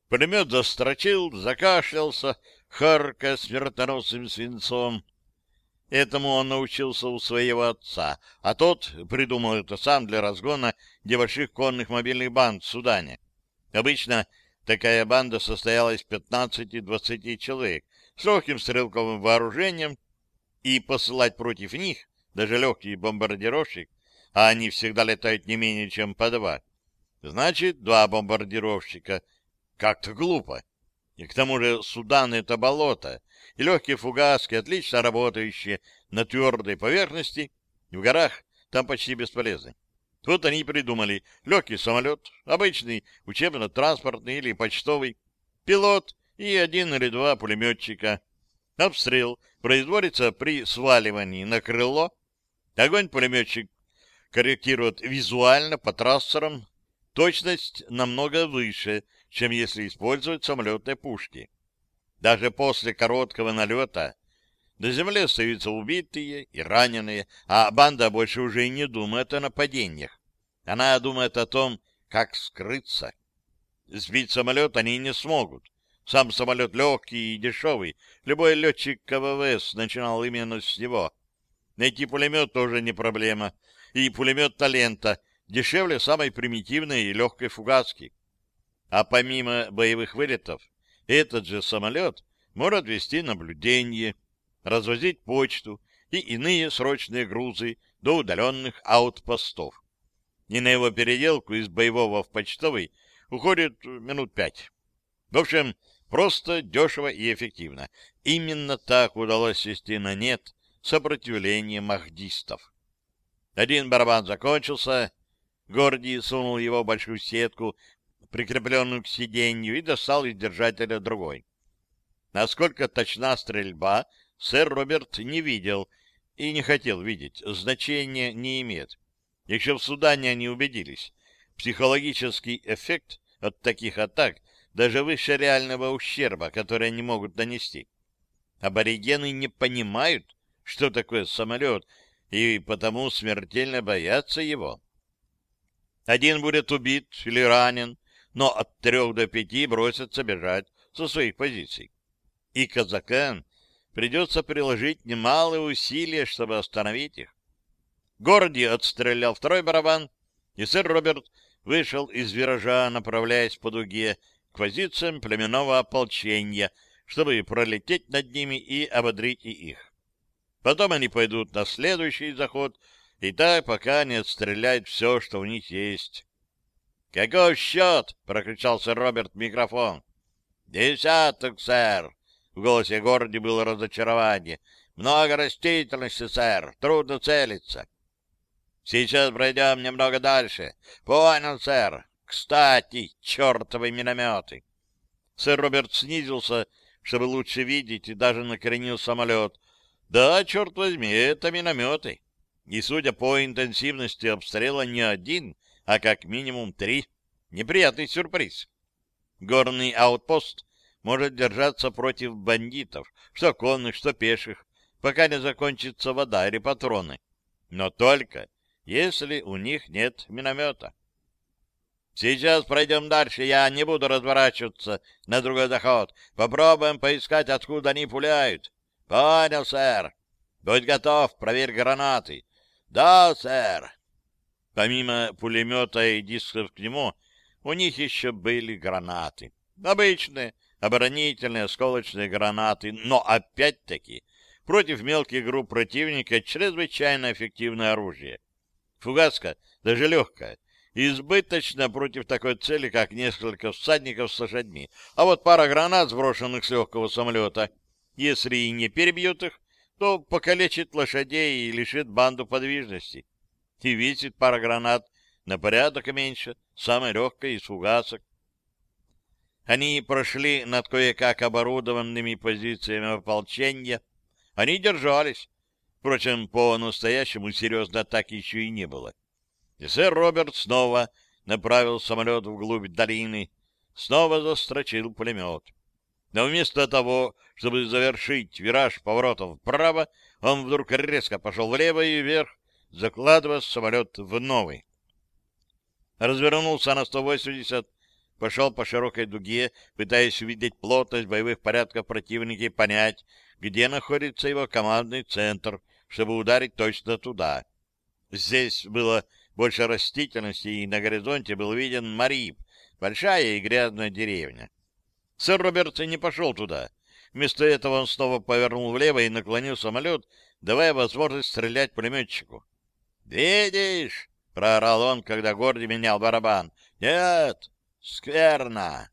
Пулемет застрочил, закашлялся, харкая смертоносным свинцом. Этому он научился у своего отца, а тот придумал это сам для разгона небольших конных мобильных банд в Судане. Обычно такая банда состояла из 15-20 человек с легким стрелковым вооружением, и посылать против них даже легкий бомбардировщик, а они всегда летают не менее чем по два, значит, два бомбардировщика. Как-то глупо. И к тому же Судан — это болото, и легкие фугаски, отлично работающие на твердой поверхности, в горах там почти бесполезны. Вот они и придумали легкий самолет, обычный учебно-транспортный или почтовый, пилот и один или два пулеметчика. Обстрел производится при сваливании на крыло. Огонь пулеметчик корректирует визуально по трассерам. Точность намного выше, чем если использовать самолетные пушки. Даже после короткого налета на земле остаются убитые и раненые, а банда больше уже и не думает о нападениях. Она думает о том, как скрыться. Сбить самолет они не смогут. Сам самолет легкий и дешевый. Любой летчик КВВС начинал именно с него. Найти пулемет тоже не проблема. И пулемет «Талента» дешевле самой примитивной и легкой фугаски. А помимо боевых вылетов, этот же самолет может вести наблюдение, развозить почту и иные срочные грузы до удаленных аутпостов. И на его переделку из боевого в почтовый уходит минут 5. В общем, просто, дешево и эффективно. Именно так удалось свести на нет сопротивление махдистов. Один барабан закончился. Гордий сунул его в большую сетку, прикрепленную к сиденью, и достал из держателя другой. Насколько точна стрельба, сэр Роберт не видел и не хотел видеть. Значения не имеет. Еще в Судане они убедились. Психологический эффект от таких атак даже выше реального ущерба, который они могут нанести. Аборигены не понимают, что такое самолет, и потому смертельно боятся его. Один будет убит или ранен, но от 3 до 5 бросятся бежать со своих позиций. И казакам придется приложить немалые усилия, чтобы остановить их. Гордий отстрелял второй барабан, и сэр Роберт вышел из виража, направляясь по дуге к позициям племенного ополчения, чтобы пролететь над ними и ободрить и их. Потом они пойдут на следующий заход, и так, пока не отстреляют все, что у них есть. — Какой счет? — прокричал сэр Роберт в микрофон. — 10, сэр. В голосе Горди было разочарование. — Много растительности, сэр. Трудно целиться. — Сейчас пройдем немного дальше. — Понял, сэр. Кстати, чертовы минометы. Сэр Роберт снизился, чтобы лучше видеть, и даже накренил самолет. Да, черт возьми, это минометы. И, судя по интенсивности обстрела, не один, а как минимум 3. Неприятный сюрприз. Горный аутпост может держаться против бандитов, что конных, что пеших, пока не закончится вода или патроны. Но только если у них нет миномета. Сейчас пройдем дальше, я не буду разворачиваться на другой заход. Попробуем поискать, откуда они пуляют. Понял, сэр. Будь готов, проверь гранаты. Да, сэр. Помимо пулемета и дисков к нему, у них еще были гранаты. Обычные, оборонительные, осколочные гранаты, но опять-таки против мелких групп противника чрезвычайно эффективное оружие. Фугаска, даже легкая, избыточно против такой цели, как несколько всадников с лошадьми. А вот пара гранат, сброшенных с легкого самолета, если и не перебьют их, то покалечит лошадей и лишит банду подвижности. И весит пара гранат на порядок меньше, самая легкая из фугасок. Они прошли над кое-как оборудованными позициями ополчения. Они держались. Впрочем, по-настоящему серьезной атаки еще и не было. И сэр Роберт снова направил самолет вглубь долины, снова застрочил пулемет. Но вместо того, чтобы завершить вираж поворотом вправо, он вдруг резко пошел влево и вверх, закладывая самолет в новый. Развернулся на 180, пошел по широкой дуге, пытаясь увидеть плотность боевых порядков противника и понять, где находится его командный центр, чтобы ударить точно туда. Здесь было больше растительности, и на горизонте был виден Марип, большая и грязная деревня. Сэр Роберт не пошел туда. Вместо этого он снова повернул влево и наклонил самолет, давая возможность стрелять пулеметчику. «Видишь?» — проорал он, когда Горди менял барабан. «Нет, скверно!»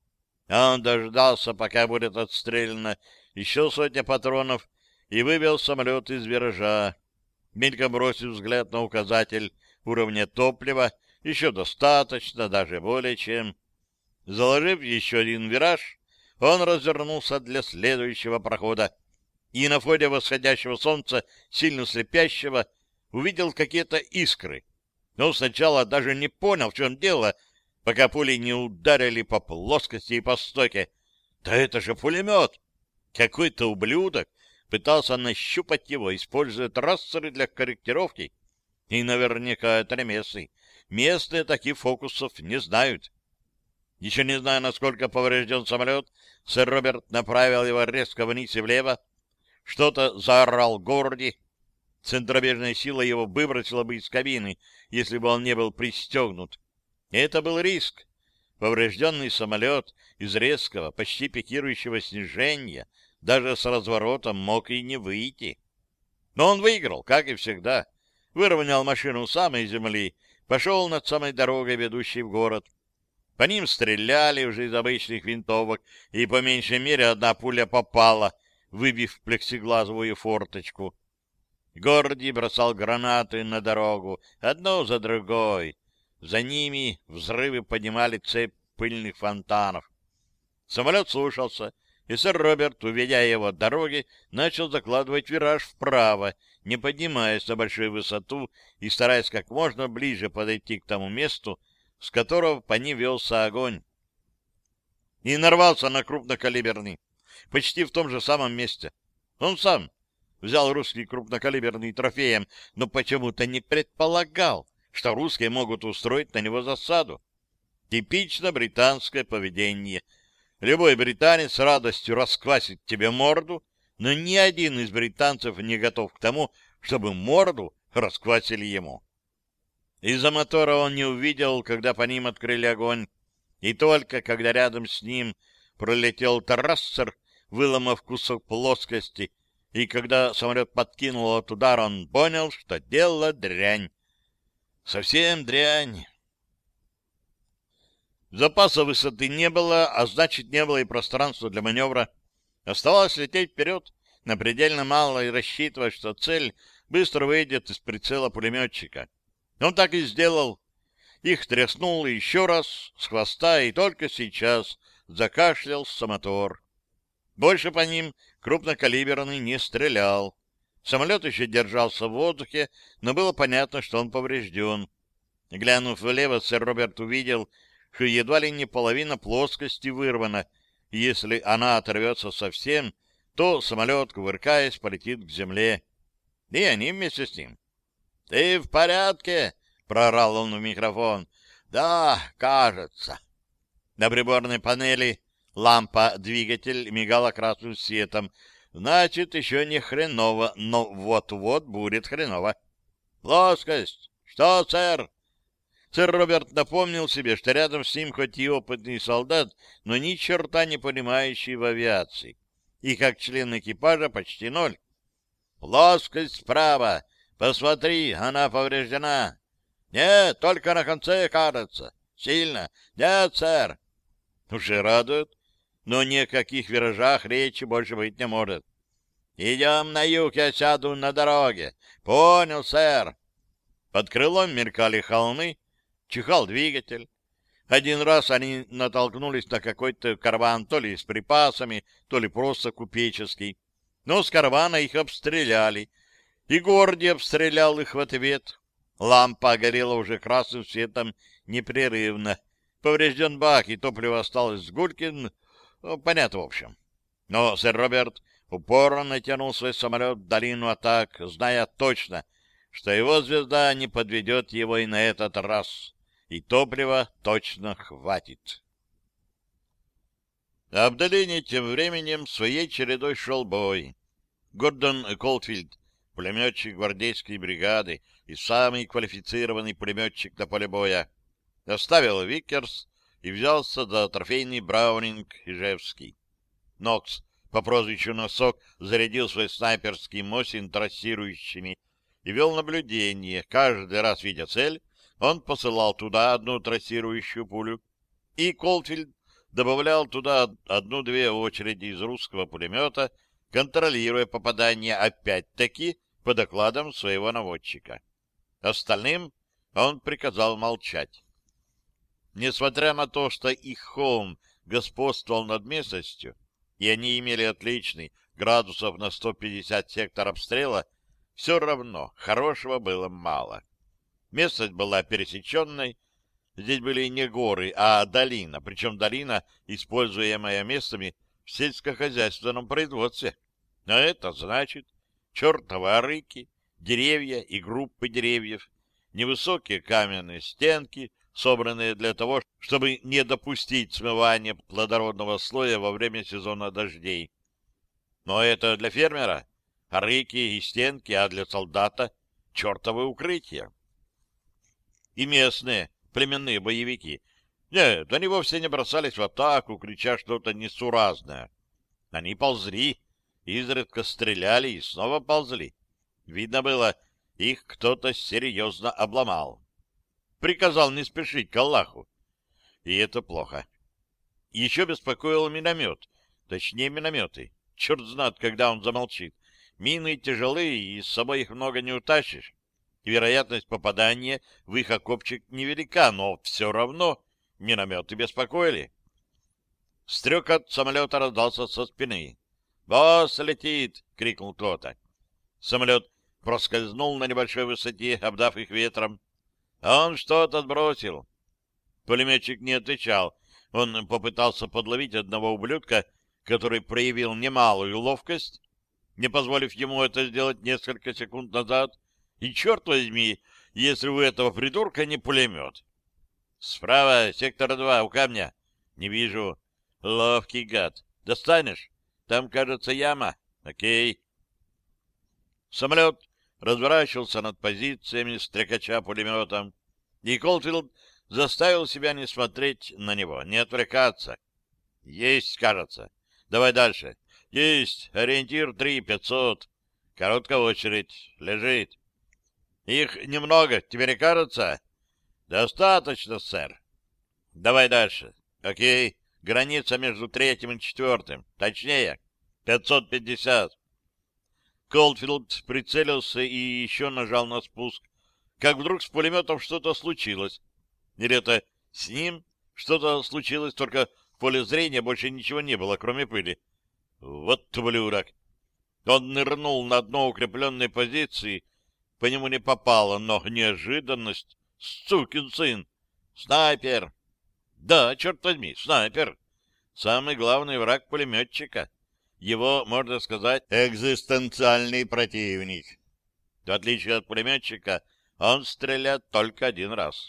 Он дождался, пока будет отстреляно еще сотня патронов, и вывел самолет из виража. Мельком бросив взгляд на указатель уровня топлива, еще достаточно, даже более чем. Заложив еще один вираж, он развернулся для следующего прохода и на фоне восходящего солнца, сильно слепящего, увидел какие-то искры. Но сначала даже не понял, в чем дело, пока пули не ударили по плоскости и по стойке. Да это же пулемет! Какой-то ублюдок пытался нащупать его, используя трассеры для корректировки. И наверняка это местный. Местные таких фокусов не знают. Еще не зная, насколько поврежден самолет, сэр Роберт направил его резко вниз и влево. Что-то заорал Горди. Центробежная сила его выбросила бы из кабины, если бы он не был пристегнут. И это был риск. Поврежденный самолет из резкого, почти пикирующего снижения даже с разворотом мог и не выйти. Но он выиграл, как и всегда. Выровнял машину у самой земли, пошел над самой дорогой, ведущей в город. По ним стреляли уже из обычных винтовок, и по меньшей мере одна пуля попала, выбив плексиглазовую форточку. Горди бросал гранаты на дорогу, одну за другой. За ними взрывы поднимали цепь пыльных фонтанов. Самолет слушался, и сэр Роберт, уведя его от дороги, начал закладывать вираж вправо, не поднимаясь на большую высоту и стараясь как можно ближе подойти к тому месту, с которого по ним велся огонь. И нарвался на крупнокалиберный, почти в том же самом месте. Он сам взял русский крупнокалиберный трофеем, но почему-то не предполагал, что русские могут устроить на него засаду. Типично британское поведение. Любой британец с радостью расквасит тебе морду, но ни один из британцев не готов к тому, чтобы морду расквасили ему. Из-за мотора он не увидел, когда по ним открыли огонь, и только когда рядом с ним пролетел трассер, выломав кусок плоскости, и когда самолет подкинул от удара, он понял, что дело дрянь. Совсем дрянь. Запаса высоты не было, а значит, не было и пространства для маневра. Оставалось лететь вперед, на предельно мало, и рассчитывать, что цель быстро выйдет из прицела пулеметчика. Он так и сделал. Их тряснул еще раз с хвоста, и только сейчас закашлялся мотор. Больше по ним крупнокалиберный не стрелял. Самолет еще держался в воздухе, но было понятно, что он поврежден. Глянув влево, сэр Роберт увидел, что едва ли не половина плоскости вырвана, и если она оторвется совсем, то самолет, кувыркаясь, полетит к земле. И они вместе с ним. — Ты в порядке? — проорал он в микрофон. — Да, кажется. На приборной панели лампа-двигатель мигала красным светом. Значит, еще не хреново, но вот-вот будет хреново. — Плоскость! Что, сэр? Сэр Роберт напомнил себе, что рядом с ним хоть и опытный солдат, но ни черта не понимающий в авиации. И как член экипажа почти ноль. «Плоскость справа! Посмотри, она повреждена!» «Нет, только на конце, кажется. Сильно. Нет, сэр!» Уже радует, но ни о каких виражах речи больше быть не может. «Идем на юг, я сяду на дороге». «Понял, сэр». Под крылом мелькали холмы, чихал двигатель. Один раз они натолкнулись на какой-то караван, то ли с припасами, то ли просто купеческий. Но с каравана их обстреляли, и Горди обстрелял их в ответ. Лампа горела уже красным светом непрерывно. Поврежден бак, и топливо осталось с Гулькин. Понятно, в общем. Но сэр Роберт упорно натянул свой самолет в долину атак, зная точно, что его звезда не подведет его и на этот раз, и топлива точно хватит. А в долине тем временем своей чередой шел бой. Гордон Колдфилд, пулеметчик гвардейской бригады и самый квалифицированный пулеметчик на поле боя, оставил Виккерс и взялся за трофейный Браунинг Ижевский. Нокс по прозвищу Носок зарядил свой снайперский Мосин трассирующими и вел наблюдение. Каждый раз, видя цель, он посылал туда одну трассирующую пулю, и Колдфилд добавлял туда одну-две очереди из русского пулемета, контролируя попадание опять-таки по докладам своего наводчика. Остальным он приказал молчать. Несмотря на то, что их холм господствовал над местностью, и они имели отличный градусов на 150 сектор обстрела, все равно хорошего было мало. Местность была пересеченной, здесь были не горы, а долина, причем долина, используемая местами в сельскохозяйственном производстве. А это значит чертовы арыки, деревья и группы деревьев, невысокие каменные стенки, собранные для того, чтобы не допустить смывания плодородного слоя во время сезона дождей. Но это для фермера арыки и стенки, а для солдата чертовы укрытия. И местные племенные боевики. Нет, они вовсе не бросались в атаку, крича что-то несуразное. Они ползли, изредка стреляли и снова ползли. Видно было, их кто-то серьезно обломал. Приказал не спешить к Аллаху. И это плохо. Еще беспокоил миномет, точнее минометы. Черт знает, когда он замолчит. Мины тяжелые, и с собой их много не утащишь. Вероятность попадания в их окопчик невелика, но все равно минометы беспокоили. Стрекот самолета раздался со спины. «Босс летит!» — крикнул кто-то. Самолет проскользнул на небольшой высоте, обдав их ветром. Он что-то сбросил. Пулеметчик не отвечал. Он попытался подловить одного ублюдка, который проявил немалую ловкость, не позволив ему это сделать несколько секунд назад. И, черт возьми, если у этого придурка не пулемет. Справа, сектор 2, у камня. Не вижу. Ловкий гад. Достанешь? Там, кажется, яма. Окей. Самолет разворачивался над позициями, стрекача пулеметом, и Колдфилд заставил себя не смотреть на него, не отвлекаться. Есть, кажется. Давай дальше. Есть. Ориентир 3500. Короткая очередь. Лежит. Их немного, тебе не кажется? Достаточно, сэр. Давай дальше. Окей. Граница между 3-м и 4-м. Точнее, 550. Колдфилд прицелился и еще нажал на спуск. Как вдруг с пулеметом что-то случилось. Или это с ним что-то случилось, только в поле зрения больше ничего не было, кроме пыли. Вот ублюдок. Он нырнул на дно укрепленной позиции, по нему не попало, но неожиданность. Сукин сын! Снайпер! Да, черт возьми, снайпер! Самый главный враг пулеметчика. Его, можно сказать, экзистенциальный противник. В отличие от пулеметчика, он стреляет только один раз.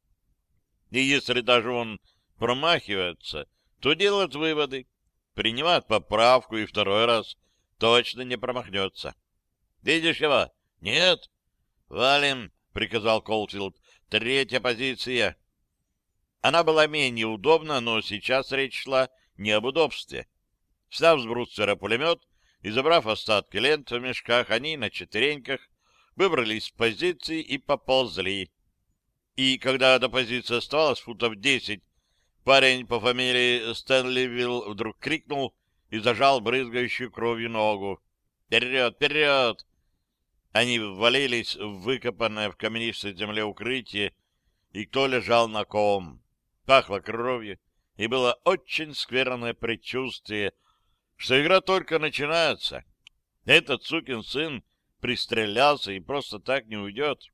И если даже он промахивается, то делает выводы, принимает поправку и второй раз точно не промахнется. Видишь его? Нет? Валим, приказал Колдфилд. 3-я позиция. Она была менее удобна, но сейчас речь шла не об удобстве. Сняв с бруствера пулемет и забрав остатки лент в мешках, они на четвереньках выбрались с позиции и поползли. И когда до позиции оставалось футов 10, парень по фамилии Стэнливилл вдруг крикнул и зажал брызгающую кровью ногу. «Вперед! Вперед!» Они ввалились в выкопанное в каменистой земле укрытие, и кто лежал на ком. Пахло кровью, и было очень скверное предчувствие, что игра только начинается. Этот сукин сын пристрелялся и просто так не уйдет.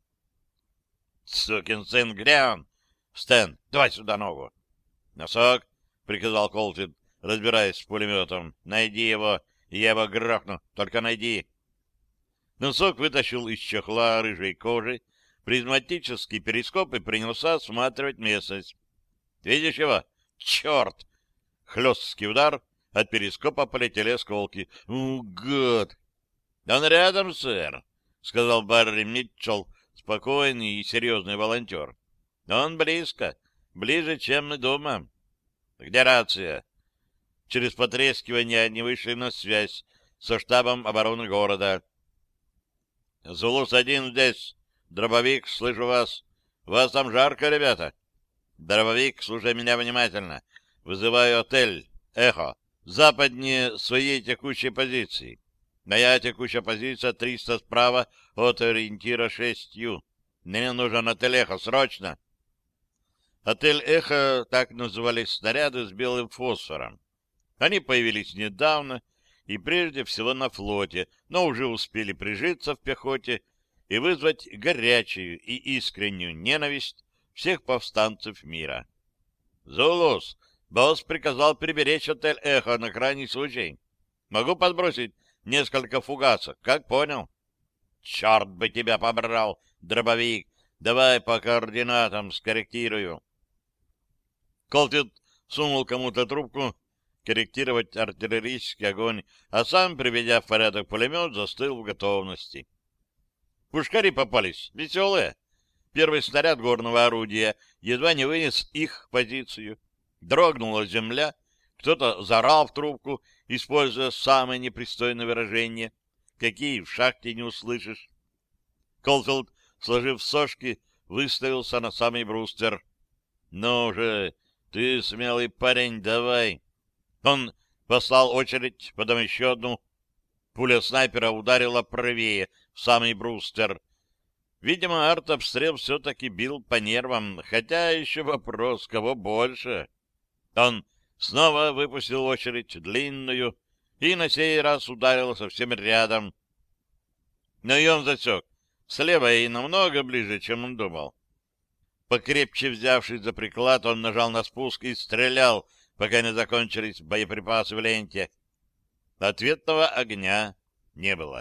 Сукин сын, где он? Стэн, давай сюда ногу. Носок, приказал Колдфилд, разбираясь с пулеметом. Найди его, и я его грохну. Только найди. Носок вытащил из чехла рыжей кожи призматический перископ и принялся осматривать местность. Видишь его? Черт! Хлесткий удар, от перископа полетели осколки. Гад! Он рядом, сэр, — сказал Барри Митчелл, спокойный и серьезный волонтер. Он близко, ближе, чем мы думаем. Где рация? Через потрескивание они вышли на связь со штабом обороны города. Зулус-1 здесь. Дробовик, слышу вас. Вас там жарко, ребята? Дробовик, слушай меня внимательно. Вызываю отель «Эхо». Западнее своей текущей позиции. Моя текущая позиция 300 справа от ориентира 6Ю. Мне нужен отель «Эхо», срочно. Отель «Эхо» — так назывались снаряды с белым фосфором. Они появились недавно и прежде всего на флоте, но уже успели прижиться в пехоте и вызвать горячую и искреннюю ненависть всех повстанцев мира. «Зулус, босс приказал приберечь отель «Эхо» на крайний случай. Могу подбросить несколько фугасов, как понял?» «Черт бы тебя побрал, дробовик! Давай по координатам скорректирую». Колфилд сунул кому-то трубку корректировать артиллерийский огонь, а сам, приведя в порядок пулемет, застыл в готовности. Пушкари попались веселые. Первый снаряд горного орудия едва не вынес их позицию. Дрогнула земля, кто-то заорал в трубку, используя самые непристойные выражения, какие в шахте не услышишь. Колфилд, сложив сошки, выставился на самый бруствер. «Ну же, ты смелый парень, давай!» Он послал очередь, потом еще одну. Пуля снайпера ударила правее, в самый бруствер. Видимо, артобстрел все-таки бил по нервам, хотя еще вопрос, кого больше. Он снова выпустил очередь длинную и на сей раз ударил совсем рядом. Но и он засек. Слева и намного ближе, чем он думал. Покрепче взявшись за приклад, он нажал на спуск и стрелял, пока не закончились боеприпасы в ленте. Ответного огня не было.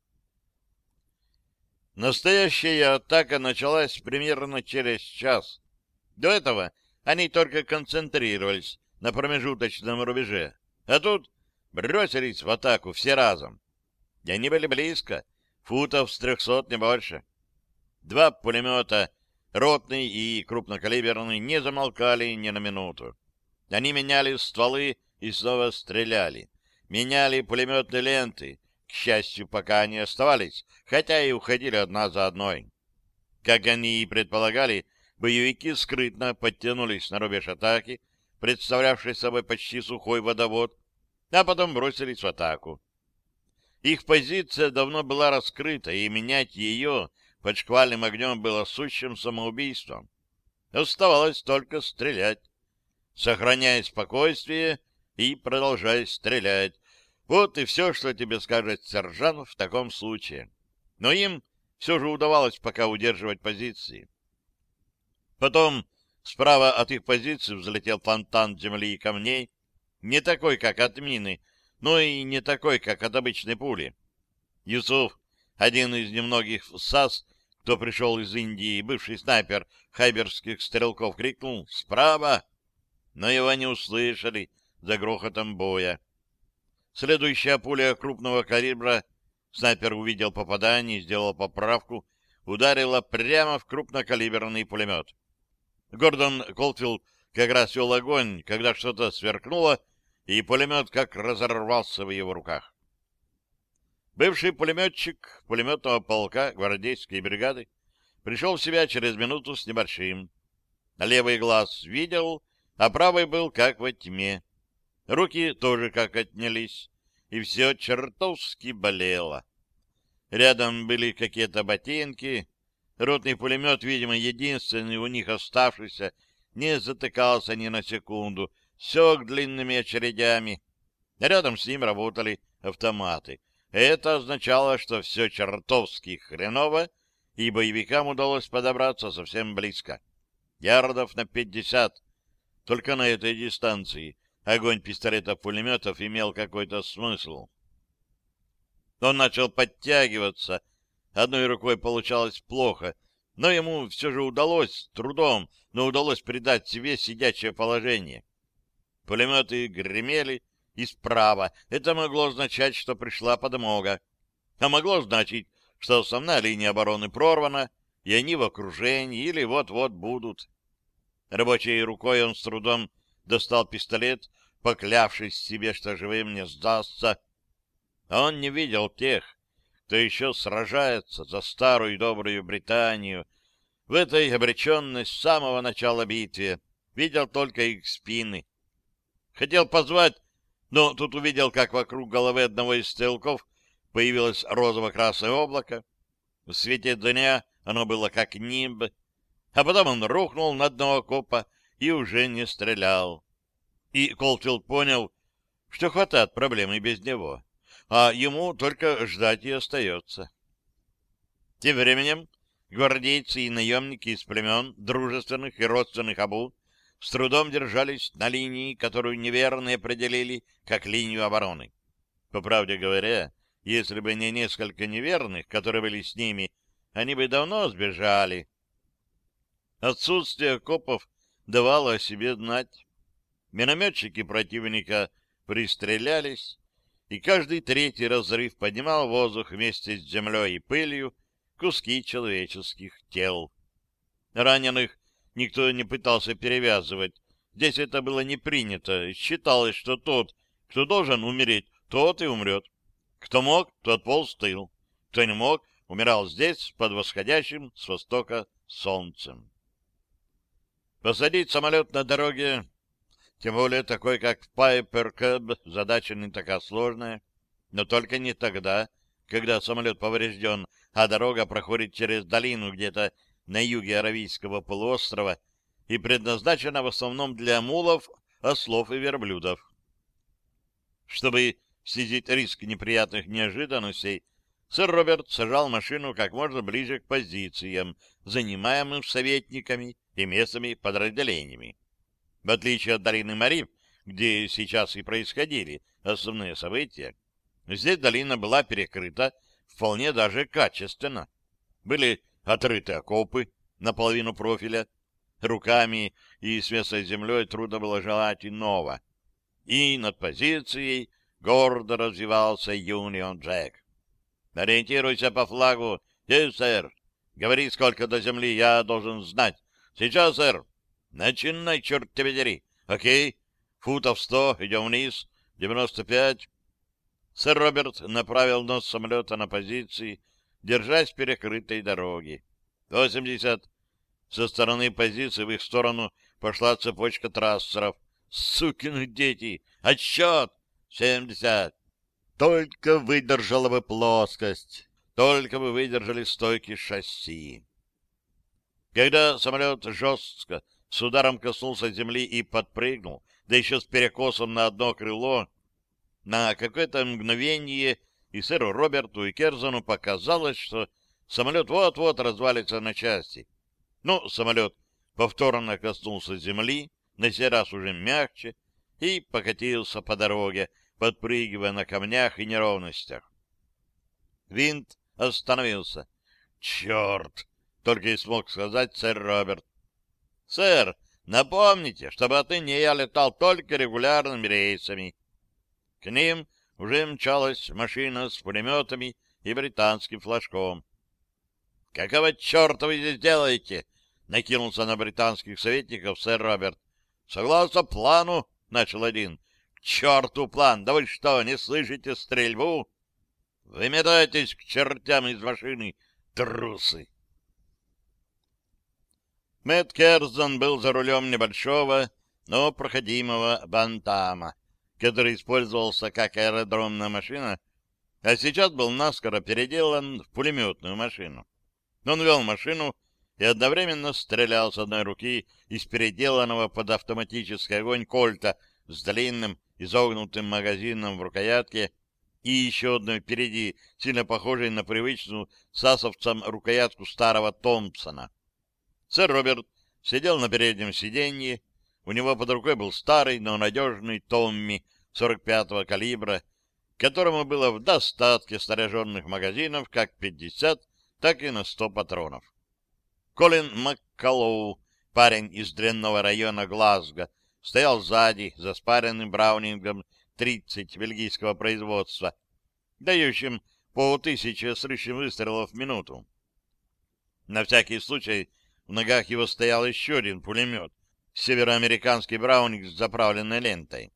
Настоящая атака началась примерно через час. До этого они только концентрировались на промежуточном рубеже, а тут бросились в атаку все разом. И они были близко, футов с 300, не больше. Два пулемета, ротный и крупнокалиберный, не замолкали ни на минуту. Они меняли стволы и снова стреляли. Меняли пулеметные ленты. К счастью, пока они оставались, хотя и уходили одна за одной. Как они и предполагали, боевики скрытно подтянулись на рубеж атаки, представлявший собой почти сухой водовод, а потом бросились в атаку. Их позиция давно была раскрыта, и менять ее под шквальным огнем было сущим самоубийством. Оставалось только стрелять, сохраняя спокойствие и продолжая стрелять. Вот и все, что тебе скажет сержант в таком случае. Но им все же удавалось пока удерживать позиции. Потом справа от их позиции взлетел фонтан земли и камней, не такой, как от мины, но и не такой, как от обычной пули. Юсуф, один из немногих САС, кто пришел из Индии, бывший снайпер хайберских стрелков, крикнул «Справа!», но его не услышали за грохотом боя. Следующая пуля крупного калибра, снайпер увидел попадание и сделал поправку, ударила прямо в крупнокалиберный пулемет. Гордон Колфилд как раз вел огонь, когда что-то сверкнуло, и пулемет как разорвался в его руках. Бывший пулеметчик пулеметного полка гвардейской бригады пришел в себя через минуту с небольшим. Левый глаз видел, а правый был как во тьме. Руки тоже как отнялись, и все чертовски болело. Рядом были какие-то ботинки. Ротный пулемет, видимо, единственный у них оставшийся, не затыкался ни на секунду, сёк длинными очередями. Рядом с ним работали автоматы. Это означало, что все чертовски хреново, и боевикам удалось подобраться совсем близко. Ярдов на 50. Только на этой дистанции огонь пистолетов-пулеметов имел какой-то смысл. Он начал подтягиваться. Одной рукой получалось плохо, но ему все же удалось, трудом, но удалось придать себе сидячее положение. Пулеметы гремели и справа. Это могло означать, что пришла подмога. А могло значить, что основная линия обороны прорвана, и они в окружении или вот-вот будут. Рабочей рукой он с трудом достал пистолет, поклявшись себе, что живым не сдастся. А он не видел тех, кто еще сражается за старую и добрую Британию. В этой обреченной с самого начала битве видел только их спины. Хотел позвать, но тут увидел, как вокруг головы одного из стрелков появилось розово-красное облако. В свете дня оно было как нимб, а потом он рухнул на дно окопа и уже не стрелял. И Колфилд понял, что хватает проблем и без него, а ему только ждать и остается. Тем временем гвардейцы и наемники из племен, дружественных и родственных Абу, с трудом держались на линии, которую неверно определили как линию обороны. По правде говоря, если бы не несколько неверных, которые были с ними, они бы давно сбежали. Отсутствие окопов давало о себе знать. Минометчики противника пристрелялись, и каждый третий разрыв поднимал в воздух вместе с землей и пылью куски человеческих тел. Раненых никто не пытался перевязывать. Здесь это было не принято. Считалось, что тот, кто должен умереть, тот и умрет. Кто мог, тот полз в тыл. Кто не мог, умирал здесь, под восходящим с востока солнцем. Посадить самолет на дороге, тем более такой, как Пайпер Кэб, задача не такая сложная, но только не тогда, когда самолет поврежден, а дорога проходит через долину где-то на юге Аравийского полуострова и предназначена в основном для мулов, ослов и верблюдов. Чтобы снизить риск неприятных неожиданностей, сэр Роберт сажал машину как можно ближе к позициям, занимаемым советниками и местными подразделениями. В отличие от долины Марив, где сейчас и происходили основные события, здесь долина была перекрыта вполне даже качественно. Были отрыты окопы наполовину профиля, руками и с местной землей трудно было желать иного. И над позицией гордо развивался Юнион Джек. «Ориентируйся по флагу. Есть, сэр. Говори, сколько до земли, я должен знать. Сейчас, сэр. Начинай, черт тебя дери. Окей. Футов 100, идем вниз. 95». Сэр Роберт направил нос самолета на позиции, держась перекрытой дороги. 80. Со стороны позиции в их сторону пошла цепочка трассеров. Сукины дети! Отсчет! 70. Только выдержала бы плоскость, только бы выдержали стойки шасси. Когда самолет жестко с ударом коснулся земли и подпрыгнул, да еще с перекосом на одно крыло, на какое-то мгновение и сэру Роберту, и Керзону показалось, что самолет вот-вот развалится на части. Но самолет повторно коснулся земли, на сей раз уже мягче, и покатился по дороге, подпрыгивая на камнях и неровностях. Винт остановился. «Черт!» — только и смог сказать сэр Роберт. «Сэр, напомните, чтобы отныне я летал только регулярными рейсами». К ним уже мчалась машина с пулеметами и британским флажком. «Какого черта вы здесь делаете?» — накинулся на британских советников сэр Роберт. «Согласно плану», — начал один. «К черту план! Да вы что, не слышите стрельбу?» «Выметайтесь к чертям из машины, трусы!» Мэтт Керзон был за рулем небольшого, но проходимого Бантама, который использовался как аэродромная машина, а сейчас был наскоро переделан в пулеметную машину. Он вел машину и одновременно стрелял с одной руки из переделанного под автоматический огонь кольта с длинным изогнутым магазином в рукоятке и еще одной впереди, сильно похожей на привычную сасовцам рукоятку старого Томпсона. Сэр Роберт сидел на переднем сиденье, у него под рукой был старый, но надежный Томми 45-го калибра, которому было в достатке снаряженных магазинов как 50, так и на 100 патронов. Колин Маккалоу, парень из дрянного района Глазго, стоял сзади, за спаренным браунингом 30 бельгийского производства, дающим по 1000 с лишним выстрелов в минуту. На всякий случай в ногах его стоял еще один пулемет, североамериканский браунинг с заправленной лентой.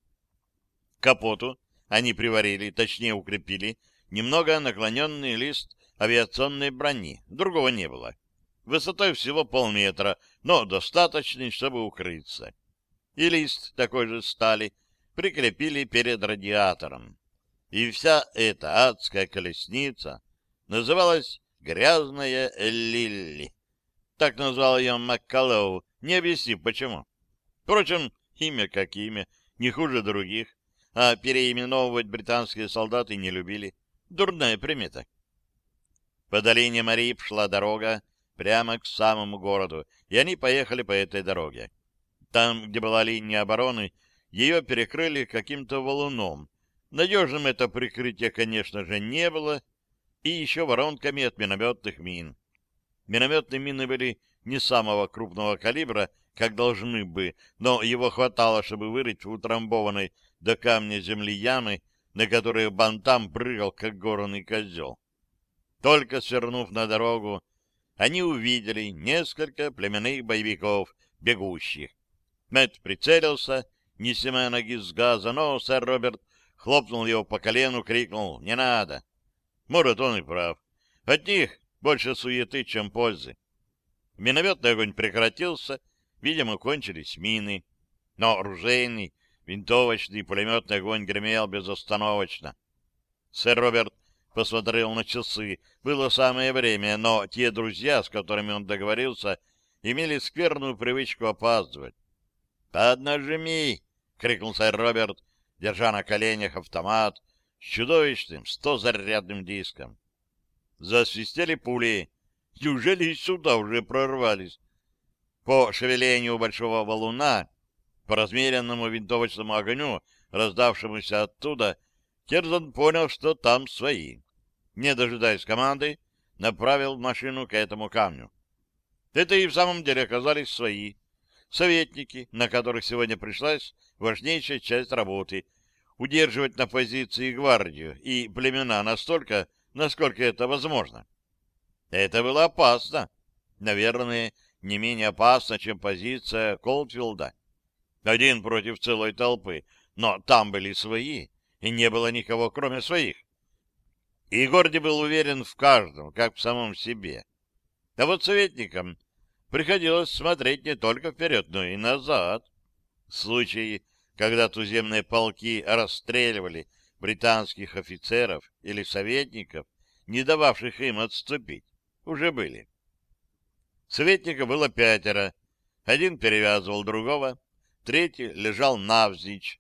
К капоту они приварили, точнее укрепили, немного наклоненный лист авиационной брони, другого не было. Высотой всего полметра, но достаточный, чтобы укрыться. И лист такой же стали прикрепили перед радиатором. И вся эта адская колесница называлась «Грязная Лилли». Так назвал ее Маккалоу, не объяснив почему. Впрочем, имя как имя, не хуже других, а переименовывать британские солдаты не любили. Дурная примета. По долине Марип шла дорога прямо к самому городу, и они поехали по этой дороге. Там, где была линия обороны, ее перекрыли каким-то валуном. Надежным это прикрытие, конечно же, не было, и еще воронками от минометных мин. Минометные мины были не самого крупного калибра, как должны бы, но его хватало, чтобы вырыть в утрамбованной до камня земли ямы, на которые бантам прыгал, как горный козел. Только свернув на дорогу, они увидели несколько племенных боевиков, бегущих. Мэтт прицелился, не снимая ноги с газа, но сэр Роберт хлопнул его по колену, крикнул «Не надо!». Может, он и прав. От них больше суеты, чем пользы. Минометный огонь прекратился, видимо, кончились мины, но оружейный, винтовочный и пулеметный огонь гремел безостановочно. Сэр Роберт посмотрел на часы. Было самое время, но те друзья, с которыми он договорился, имели скверную привычку опаздывать. «Поднажми!» — крикнул сэр Роберт, держа на коленях автомат с чудовищным 100-зарядным диском. Засвистели пули. Неужели и сюда уже прорвались? По шевелению большого валуна, по размеренному винтовочному огню, раздавшемуся оттуда, Керзон понял, что там свои. Не дожидаясь команды, направил машину к этому камню. Это и в самом деле оказались свои. Советники, на которых сегодня пришлась важнейшая часть работы — удерживать на позиции гвардию и племена настолько, насколько это возможно. Это было опасно. Наверное, не менее опасно, чем позиция Колфилда. Один против целой толпы, но там были свои, и не было никого, кроме своих. И Горди был уверен в каждом, как в самом себе. А вот советникам приходилось смотреть не только вперед, но и назад. В случае, когда туземные полки расстреливали британских офицеров или советников, не дававших им отступить, уже были. Советников было 5. Один перевязывал другого, третий лежал навзничь,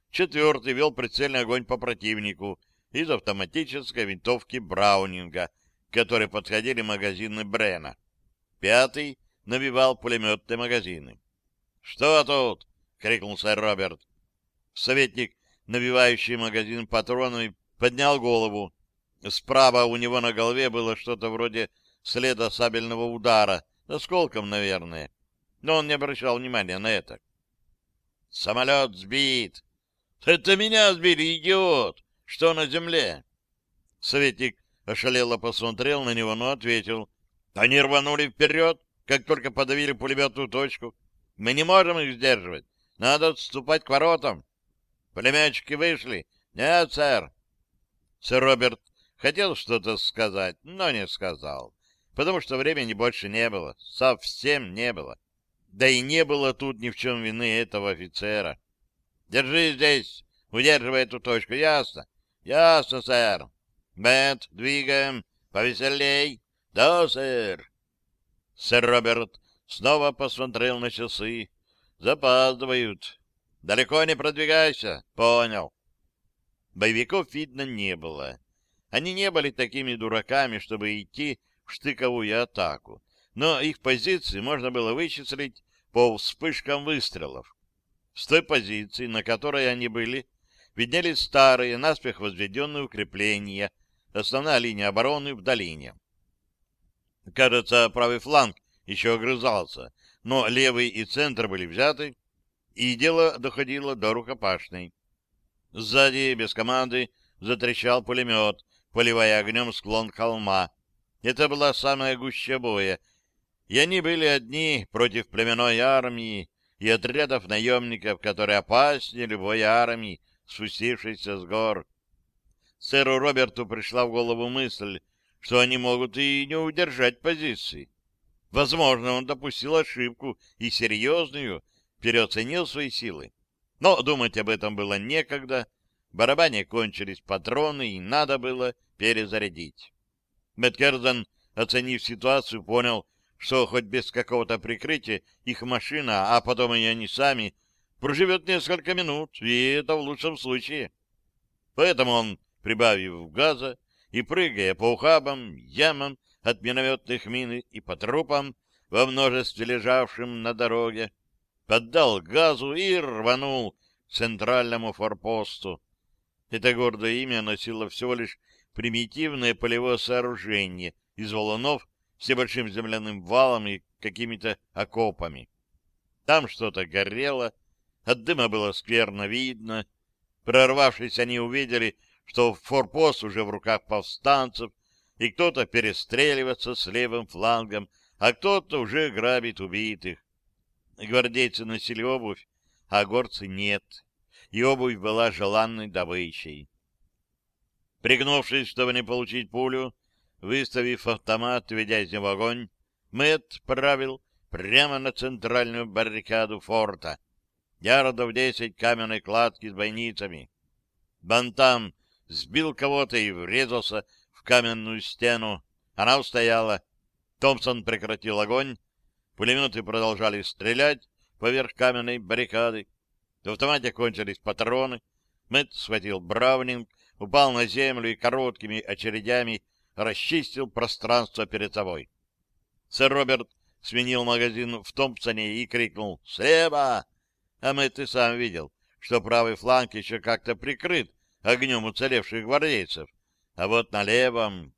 4 вел прицельный огонь по противнику из автоматической винтовки Браунинга, к которой подходили магазины Брена. 5 набивал пулеметные магазины. «Что тут?» — крикнул сэр Роберт. Советник, набивающий магазин патронами, поднял голову. Справа у него на голове было что-то вроде следа сабельного удара, осколком, наверное, но он не обращал внимания на это. «Самолет сбит!» «Это меня сбили, идиот! Что на земле?» Советник ошалело посмотрел на него, но ответил: «Они рванули вперед, как только подавили пулеметную точку. Мы не можем их сдерживать. Надо отступать к воротам». «Пулеметчики вышли?» «Нет, сэр». Сэр Роберт хотел что-то сказать, но не сказал, потому что времени больше не было, совсем не было. Да и не было тут ни в чем вины этого офицера. «Держи здесь, удерживай эту точку, ясно?» «Ясно, сэр». «Бент, двигаем, повеселей». «Да, сэр». Сэр Роберт снова посмотрел на часы. «Запаздывают». «Далеко не продвигайся». «Понял». Боевиков видно не было. Они не были такими дураками, чтобы идти в штыковую атаку, но их позиции можно было вычислить по вспышкам выстрелов. С той позиции, на которой они были, виднелись старые, наспех возведенные укрепления, основная линия обороны в долине. Кажется, правый фланг еще огрызался, но левый и центр были взяты, и дело доходило до рукопашной. Сзади, без команды, затрещал пулемет, поливая огнем склон холма. Это была самая гуща боя, и они были одни против племенной армии и отрядов наемников, которые опаснее любой армии, спустившейся с гор. Сэру Роберту пришла в голову мысль, что они могут и не удержать позиции. Возможно, он допустил ошибку и серьезную, переоценил свои силы. Но думать об этом было некогда. В барабане кончились патроны, и надо было перезарядить. Мэтт Керзан, оценив ситуацию, понял, что хоть без какого-то прикрытия их машина, а потом и они сами, проживет несколько минут, и это в лучшем случае. Поэтому он, прибавив газа и прыгая по ухабам, ямам от минометных мин и по трупам во множестве лежавшим на дороге, поддал газу и рванул к центральному форпосту. Это гордое имя носило всего лишь примитивное полевое сооружение из валунов с небольшим земляным валом и какими-то окопами. Там что-то горело, от дыма было скверно видно. Прорвавшись, они увидели, что форпост уже в руках повстанцев, и кто-то перестреливается с левым флангом, а кто-то уже грабит убитых. Гвардейцы носили обувь, а горцы нет, и обувь была желанной добычей. Пригнувшись, чтобы не получить пулю, выставив автомат, ведя из него огонь, Мэтт правил прямо на центральную баррикаду форта, ярдов 10 каменной кладки с бойницами. Бантам сбил кого-то и врезался в каменную стену. Она устояла. Томпсон прекратил огонь. Пулеметы продолжали стрелять поверх каменной баррикады. В автомате кончились патроны. Мэтт схватил браунинг, упал на землю и короткими очередями расчистил пространство перед собой. Сэр Роберт сменил магазин в Томпсоне и крикнул «Слева!». А Мэтт и сам видел, что правый фланг еще как-то прикрыт огнем уцелевших гвардейцев, а вот на левом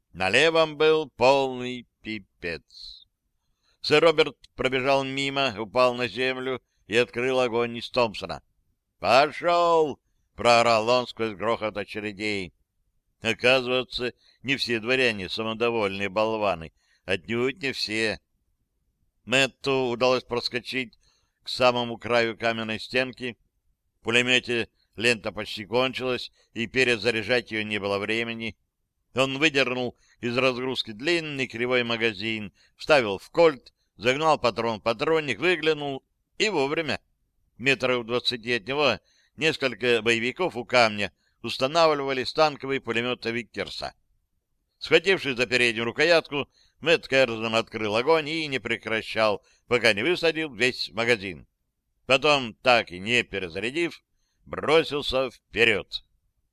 был полный пипец. Сэр Роберт пробежал мимо, упал на землю и открыл огонь из Томпсона. «Пошел!» — проорал он сквозь грохот очередей. Оказывается, не все дворяне самодовольные болваны, отнюдь не все. Мэтту удалось проскочить к самому краю каменной стенки. В пулемете лента почти кончилась, и перезаряжать ее не было времени. Он выдернул из разгрузки длинный кривой магазин, вставил в кольт, загнал патрон в патронник, выглянул и вовремя. Метров 20 от него несколько боевиков у камня устанавливали станковый пулемет Виккерса. Схватившись за переднюю рукоятку, Мэтт Керзан открыл огонь и не прекращал, пока не высадил весь магазин. Потом, так и не перезарядив, бросился вперед.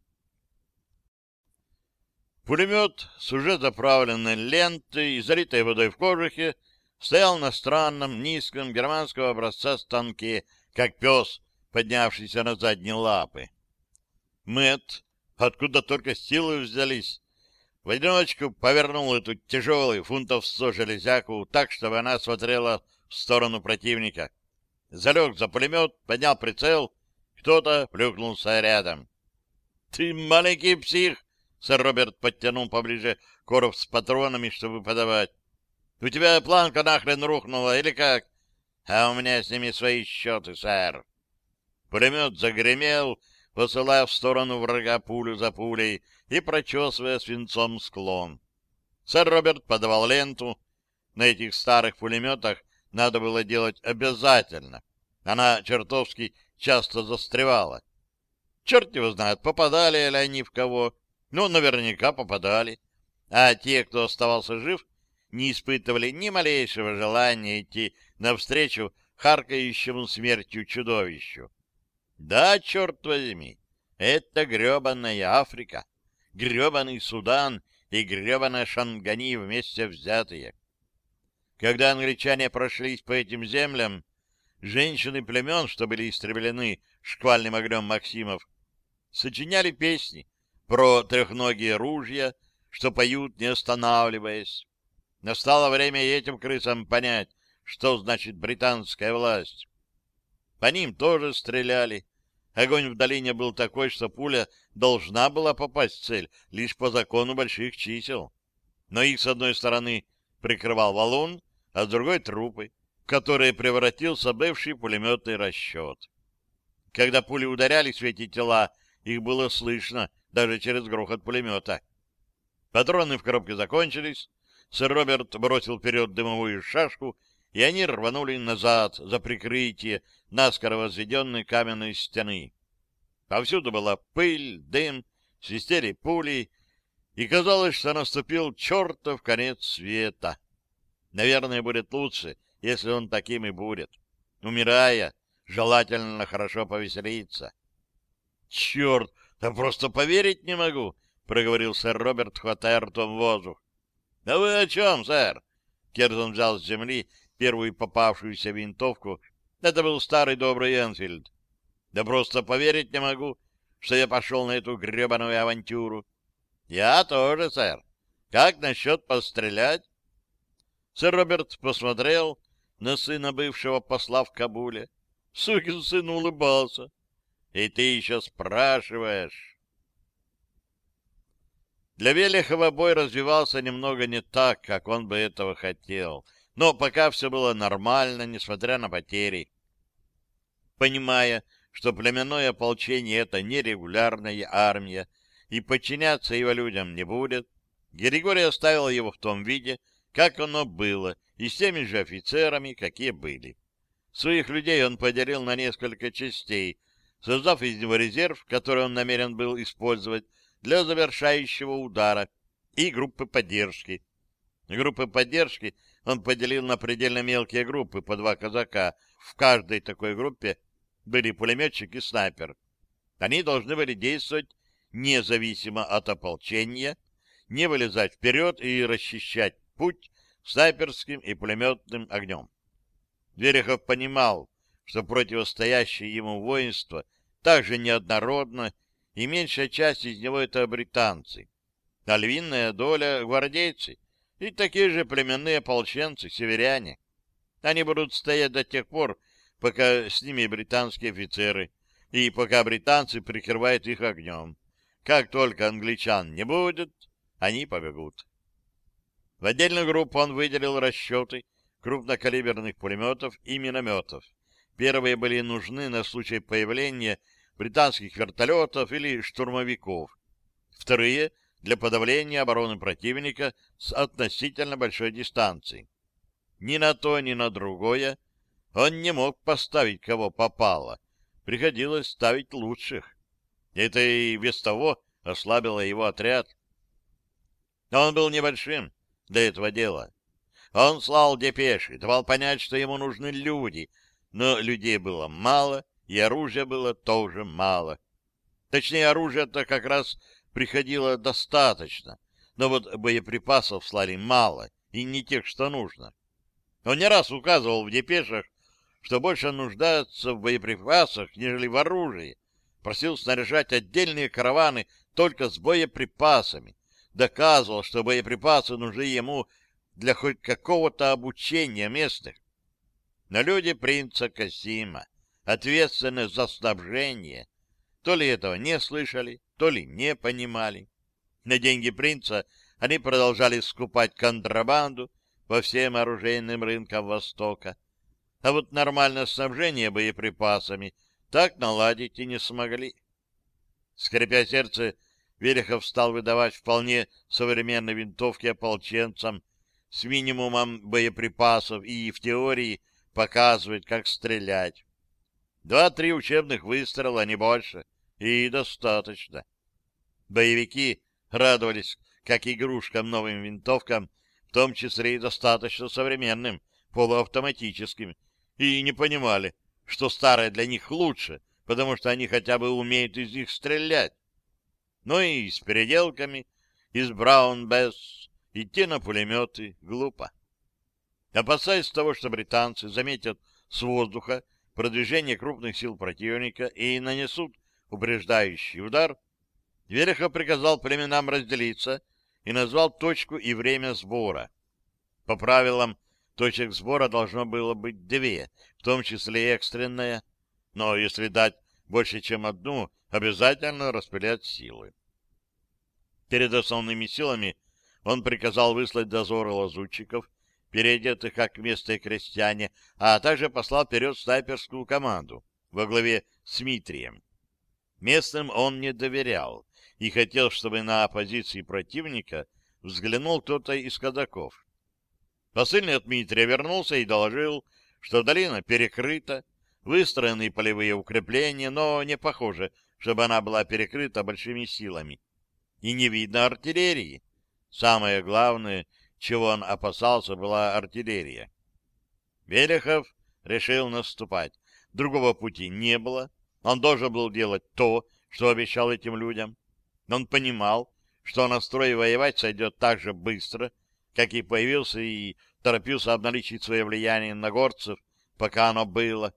Пулемет с уже заправленной лентой и залитой водой в кожухе стоял на странном низком германского образца станке, как пес, поднявшийся на задние лапы. Мэтт, откуда только силы взялись, в одиночку повернул эту тяжелую фунтов 100 железяку так, чтобы она смотрела в сторону противника. Залег за пулемет, поднял прицел, кто-то плюхнулся рядом. — Ты маленький псих! — сэр Роберт подтянул поближе короб с патронами, чтобы подавать. — У тебя планка нахрен рухнула, или как? — А у меня с ними свои счеты, сэр. Пулемет загремел, посылая в сторону врага пулю за пулей и прочесывая свинцом склон. Сэр Роберт подавал ленту. На этих старых пулеметах надо было делать обязательно. Она чертовски часто застревала. Черт его знает, попадали ли они в кого. Ну, наверняка попадали. А те, кто оставался жив, не испытывали ни малейшего желания идти навстречу харкающему смертью чудовищу. Да, черт возьми, это гребаная Африка, гребаный Судан и гребаная Шангани вместе взятые. Когда англичане прошлись по этим землям, женщины племен, что были истреблены шквальным огнем Максимов, сочиняли песни про трехногие ружья, что поют, не останавливаясь. Настало время и этим крысам понять, что значит британская власть. По ним тоже стреляли. Огонь в долине был такой, что пуля должна была попасть в цель лишь по закону больших чисел. Но их с одной стороны прикрывал валун, а с другой — трупы, в которые превратился бывший пулеметный расчет. Когда пули ударялись в эти тела, их было слышно даже через грохот пулемета. Патроны в коробке закончились, сэр Роберт бросил вперед дымовую шашку, и они рванули назад за прикрытие наскоро возведенной каменной стены. Повсюду была пыль, дым, свистели пули, и казалось, что наступил чертов конец света. Наверное, будет лучше, если он таким и будет. Умирая, желательно хорошо повеселиться. — Черт, да просто поверить не могу! — проговорил сэр Роберт, хватая ртом воздух. — Да вы о чем, сэр? Керзон взял с земли первую попавшуюся винтовку. Это был старый добрый Энфилд. — Да просто поверить не могу, что я пошел на эту гребаную авантюру. — Я тоже, сэр. Как насчет пострелять? Сэр Роберт посмотрел на сына бывшего посла в Кабуле. Сукин сын улыбался. — И ты еще спрашиваешь? Для Велихова бой развивался немного не так, как он бы этого хотел. Но пока все было нормально, несмотря на потери. Понимая, что племенное ополчение — это нерегулярная армия, и подчиняться его людям не будет, Григорий оставил его в том виде, как оно было, и с теми же офицерами, какие были. Своих людей он поделил на несколько частей, создав из него резерв, который он намерен был использовать для завершающего удара, и группы поддержки. Группы поддержки он поделил на предельно мелкие группы по 2 казака. В каждой такой группе были пулеметчик и снайпер. Они должны были действовать независимо от ополчения, не вылезать вперед и расчищать путь снайперским и пулеметным огнем. Верехов понимал, что противостоящее ему воинство также неоднородно, и меньшая часть из него — это британцы, а львиная доля — гвардейцы и такие же племенные ополченцы, северяне. Они будут стоять до тех пор, пока с ними британские офицеры, и пока британцы прикрывают их огнем. Как только англичан не будет, они побегут. В отдельную группу он выделил расчеты крупнокалиберных пулеметов и минометов. Первые были нужны на случай появления британских вертолетов или штурмовиков. Вторые — для подавления обороны противника с относительно большой дистанции. Ни на то, ни на другое он не мог поставить кого попало. Приходилось ставить лучших. Это и без того ослабило его отряд. Но он был небольшим для этого дела. Он слал депеши, давал понять, что ему нужны люди, но людей было мало, и оружия было тоже мало. Точнее, оружия-то как раз приходило достаточно, но вот боеприпасов слали мало, и не тех, что нужно. Он не раз указывал в депешах, что больше нуждается в боеприпасах, нежели в оружии. Просил снаряжать отдельные караваны только с боеприпасами. Доказывал, что боеприпасы нужны ему для хоть какого-то обучения местных. Но люди принца Касима, ответственные за снабжение, то ли этого не слышали, то ли не понимали. На деньги принца они продолжали скупать контрабанду по всем оружейным рынкам Востока. А вот нормальное снабжение боеприпасами так наладить и не смогли. Скрипя сердце, Верехов стал выдавать вполне современные винтовки ополченцам с минимумом боеприпасов и в теории показывать, как стрелять. 2-3 учебных выстрела, не больше, и достаточно. Боевики радовались как игрушкам новым винтовкам, в том числе и достаточно современным, полуавтоматическим, и не понимали, что старое для них лучше, потому что они хотя бы умеют из них стрелять. Но и с переделками, и с Браун-Бесс идти на пулеметы глупо. Опасаясь того, что британцы заметят с воздуха продвижение крупных сил противника и нанесут упреждающий удар, Верехов приказал племенам разделиться и назвал точку и время сбора. По правилам, точек сбора должно было быть 2, в том числе и экстренная. Но если дать больше, чем одну, обязательно распылять силы. Перед основными силами он приказал выслать дозоры лазутчиков, переодетых как местные крестьяне, а также послал вперед снайперскую команду во главе с Митрием. Местным он не доверял и хотел, чтобы на позиции противника взглянул кто-то из казаков. Посыльный от Дмитрия вернулся и доложил, что долина перекрыта, выстроены полевые укрепления, но не похоже, чтобы она была перекрыта большими силами. И не видно артиллерии. Самое главное, чего он опасался, была артиллерия. Велихов решил наступать. Другого пути не было. Он должен был делать то, что обещал этим людям. Он понимал, что настрой воевать сойдет так же быстро, как и появился, и торопился обналичить свое влияние на горцев, пока оно было.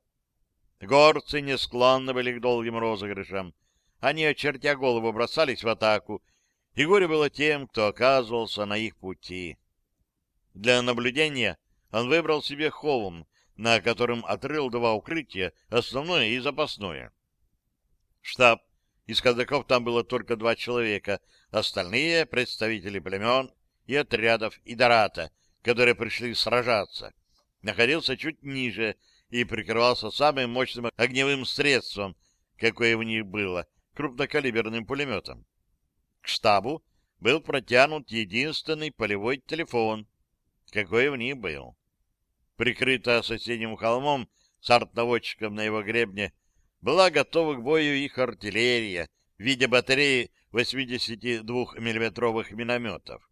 Горцы не склонны были к долгим розыгрышам. Они, очертя голову, бросались в атаку, и горе было тем, кто оказывался на их пути. Для наблюдения он выбрал себе холм, на котором отрыл два укрытия, основное и запасное. Штаб из казаков там было только 2 человека, остальные — представители племен и отрядов Идората, которые пришли сражаться. Находился чуть ниже и прикрывался самым мощным огневым средством, какое в них было, крупнокалиберным пулеметом. К штабу был протянут единственный полевой телефон, какой в них был. Прикрытая соседним холмом с артнаводчиком на его гребне, была готова к бою их артиллерия в виде батареи 82-миллиметровых минометов.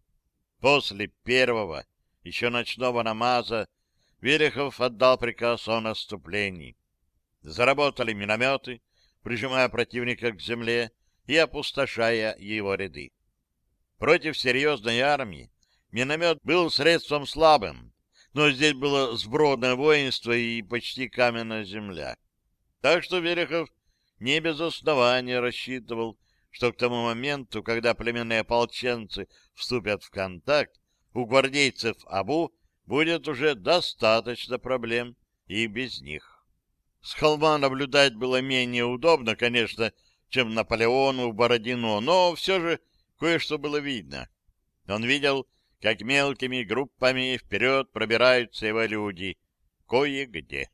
После первого, еще ночного намаза, Велихов отдал приказ о наступлении. Заработали минометы, прижимая противника к земле и опустошая его ряды. Против серьезной армии миномет был средством слабым, но здесь было сбродное воинство и почти каменная земля. Так что Велихов не без основания рассчитывал, что к тому моменту, когда племенные ополченцы вступят в контакт, у гвардейцев Абу будет уже достаточно проблем и без них. С холма наблюдать было менее удобно, конечно, чем Наполеону в Бородино, но все же кое-что было видно. Он видел, как мелкими группами вперед пробираются его люди кое-где.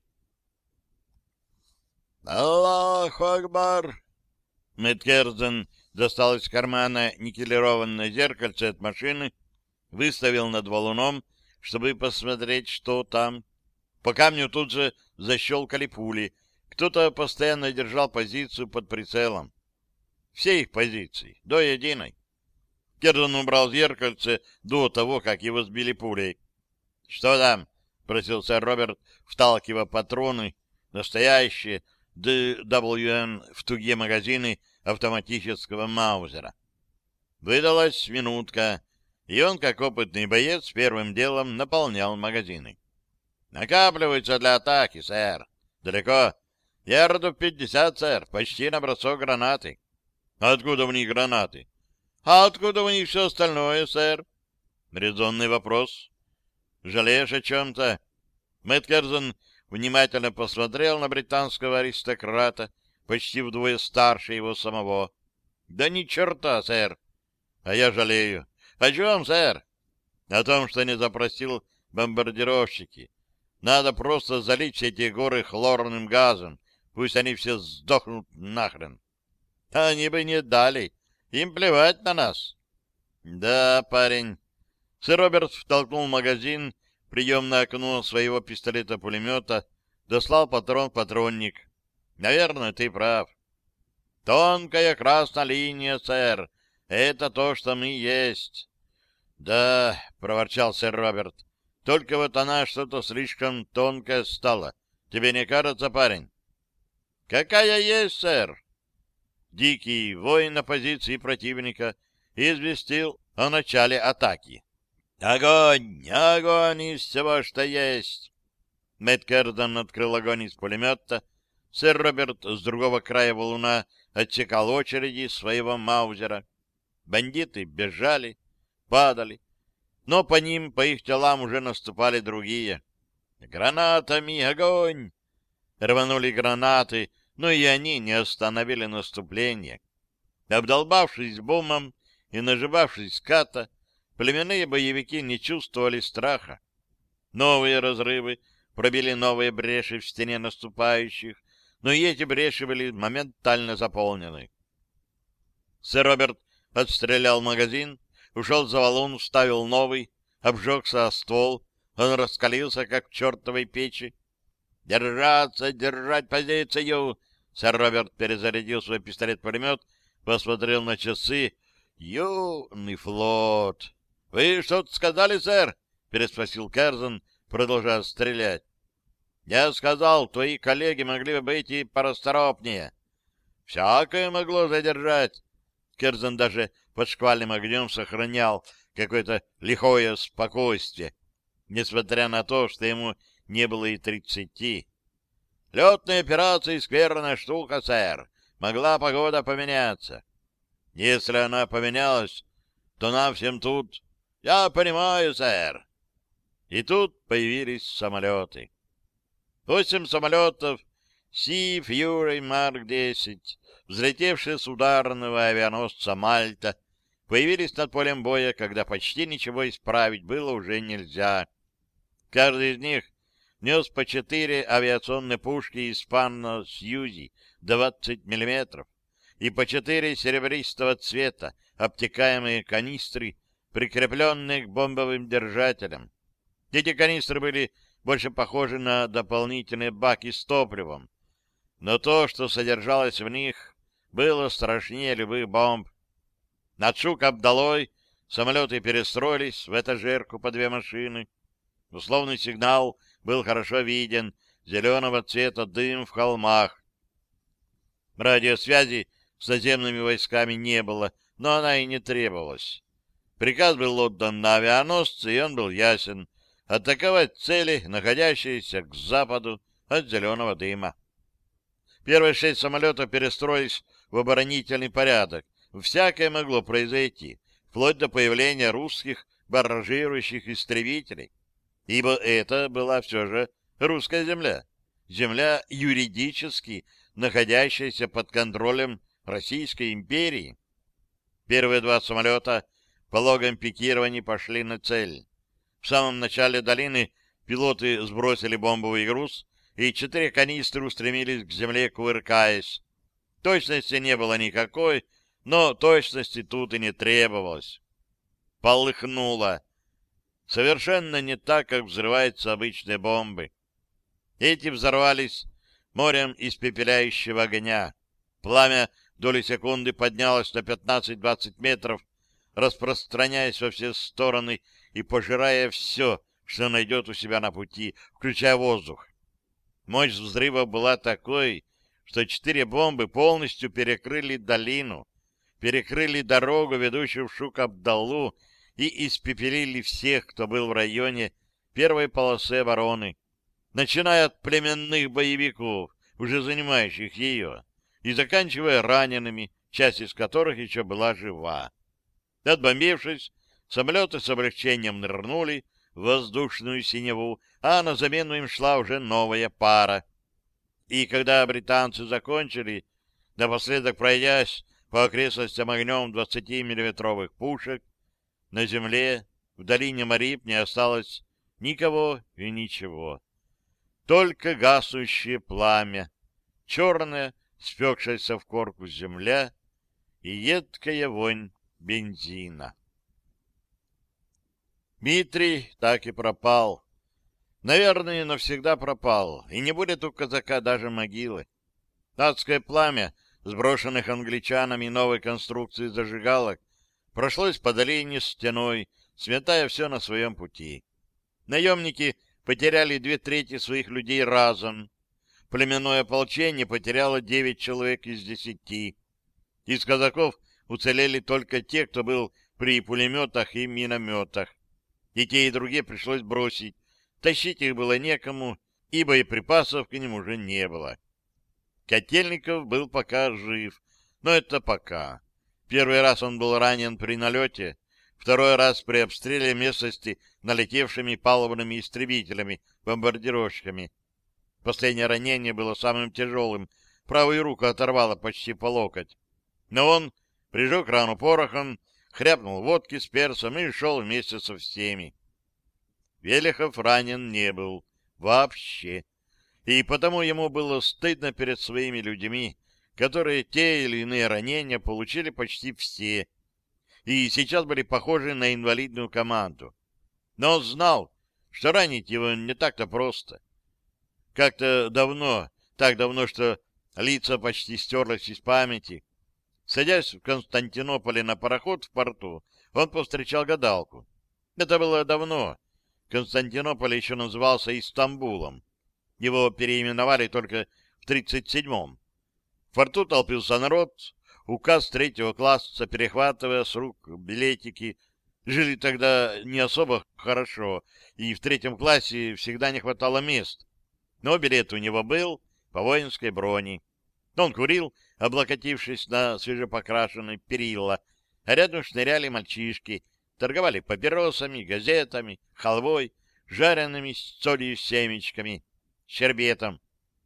«Аллаху Акбар!» Мэтт Керзен достал из кармана никелированное зеркальце от машины, выставил над валуном, чтобы посмотреть, что там. По камню тут же защелкали пули. Кто-то постоянно держал позицию под прицелом. Все их позиции, до единой. Керзен убрал зеркальце до того, как его сбили пулей. — Что там? — просил сэр Роберт, вталкивая патроны, настоящие ДВН в тугие магазины автоматического маузера. Выдалась минутка, и он, как опытный боец, первым делом наполнял магазины. — Накапливаются для атаки, сэр. — Далеко? — Ярдов 50, сэр, почти на бросок гранаты. — Откуда в них гранаты? — А откуда у них все остальное, сэр? — Резонный вопрос. — Жалеешь о чем-то? Мэтт Керзен внимательно посмотрел на британского аристократа, почти вдвое старше его самого. — Да ни черта, сэр. — А я жалею. — О чем, сэр? — О том, что не запросил бомбардировщики. Надо просто залить все эти горы хлорным газом. Пусть они все сдохнут нахрен. — Они бы не дали. Им плевать на нас. — Да, парень. Сэр Роберт втолкнул магазин в приемное окно своего пистолета-пулемета, дослал патрон в патронник. — Наверное, ты прав. — Тонкая красная линия, сэр. Это то, что мы есть. — Да, — проворчал сэр Роберт, — только вот она что-то слишком тонкая стала. Тебе не кажется, парень? — Какая есть, сэр? Дикий воин на позиции противника известил о начале атаки. «Огонь! Огонь из всего, что есть!» Мэтт Керзен открыл огонь из пулемета. Сэр Роберт с другого края валуна отсекал очереди своего маузера. Бандиты бежали, падали, но по ним, по их телам уже наступали другие. «Гранатами! Огонь!» Рванули гранаты, но и они не остановили наступление. Обдолбавшись бомбом и наживавшись ската, племенные боевики не чувствовали страха. Новые разрывы пробили новые бреши в стене наступающих, но и эти бреши были моментально заполнены. Сэр Роберт отстрелял магазин, ушел за валун, вставил новый, обжегся о ствол, он раскалился, как в чертовой печи. «Держаться, держать позицию!» Сэр Роберт перезарядил свой пистолет-пулемет, посмотрел на часы. «Юный флот!» «Вы что-то сказали, сэр?» — переспросил Керзен, продолжая стрелять. «Я сказал, твои коллеги могли бы быть и порасторопнее». «Всякое могло задержать». Керзен даже под шквальным огнем сохранял какое-то лихое спокойствие, несмотря на то, что ему не было и 30. «Летные операции — скверная штука, сэр. Могла погода поменяться». «Если она поменялась, то нам всем тут...» «Я понимаю, сэр». И тут появились самолеты. 8 самолетов Sea Fury Mark 10, взлетевшие с ударного авианосца «Мальта», появились над полем боя, когда почти ничего исправить было уже нельзя. Каждый из них нес по 4 авиационные пушки «Испанно» Сьюзи 20 мм и по 4 серебристого цвета обтекаемые канистры, прикрепленные к бомбовым держателям. Эти канистры были больше похожи на дополнительные баки с топливом, но то, что содержалось в них, было страшнее любых бомб. Над Шук-Абдалой самолеты перестроились в этажерку по 2 машины. Условный сигнал был хорошо виден, зеленого цвета дым в холмах. Радиосвязи с наземными войсками не было, но она и не требовалась. Приказ был отдан на авианосцы, и он был ясен — атаковать цели, находящиеся к западу от зеленого дыма. Первые 6 самолетов перестроились в оборонительный порядок. Всякое могло произойти, вплоть до появления русских барражирующих истребителей. Ибо это была все же русская земля. Земля, юридически находящаяся под контролем Российской империи. Первые 2 самолета по логам пикирований пошли на цель. В самом начале долины пилоты сбросили бомбовый груз, и 4 канистры устремились к земле, кувыркаясь. Точности не было никакой, но точности тут и не требовалось. Полыхнуло. Совершенно не так, как взрываются обычные бомбы. Эти взорвались морем испепеляющего огня. Пламя доли секунды поднялось на 15-20 метров, распространяясь во все стороны и пожирая все, что найдет у себя на пути, включая воздух. Мощь взрыва была такой, что 4 бомбы полностью перекрыли долину, перекрыли дорогу, ведущую в Шук-Абдаллу, и испепелили всех, кто был в районе первой полосы обороны, начиная от племенных боевиков, уже занимающих ее, и заканчивая ранеными, часть из которых еще была жива. Отбомбившись, самолеты с облегчением нырнули в воздушную синеву, а на замену им шла уже новая пара. И когда британцы закончили, напоследок пройдясь по окрестностям огнем 20-миллиметровых пушек, на земле в долине Марип не осталось никого и ничего. Только гаснущее пламя, черная, спекшаяся в корку земля и едкая вонь бензина. Дмитрий так и пропал. Наверное, навсегда пропал, и не будет у казака даже могилы. Адское пламя, сброшенных англичанами новой конструкции зажигалок, прошлось по долине стеной, сметая все на своем пути. Наемники потеряли 2/3 своих людей разом. Племенное ополчение потеряло 9 человек из 10. Из казаков уцелели только те, кто был при пулеметах и минометах. И те, и другие пришлось бросить. Тащить их было некому, и боеприпасов к ним уже не было. Котельников был пока жив, но это пока. Первый раз он был ранен при налете, второй раз при обстреле местности налетевшими палубными истребителями, бомбардировщиками. Последнее ранение было самым тяжелым. Правую руку оторвало почти по локоть. Но он прижег рану порохом, хряпнул водки с перцем и шел вместе со всеми. Велихов ранен не был. Вообще. И потому ему было стыдно перед своими людьми, которые те или иные ранения получили почти все, и сейчас были похожи на инвалидную команду. Но он знал, что ранить его не так-то просто. Как-то давно, так давно, что лица почти стерлось из памяти, садясь в Константинополе на пароход в порту, он повстречал гадалку. Это было давно. Константинополь еще назывался Истамбулом. Его переименовали только в 1937-м. В порту толпился народ, указ 3-го класса, перехватывая с рук билетики. Жили тогда не особо хорошо, и в 3-м классе всегда не хватало мест. Но билет у него был по воинской броне. Он курил, облокотившись на свежепокрашенной перила, а рядом шныряли мальчишки, торговали папиросами, газетами, халвой, жареными с солью семечками, щербетом.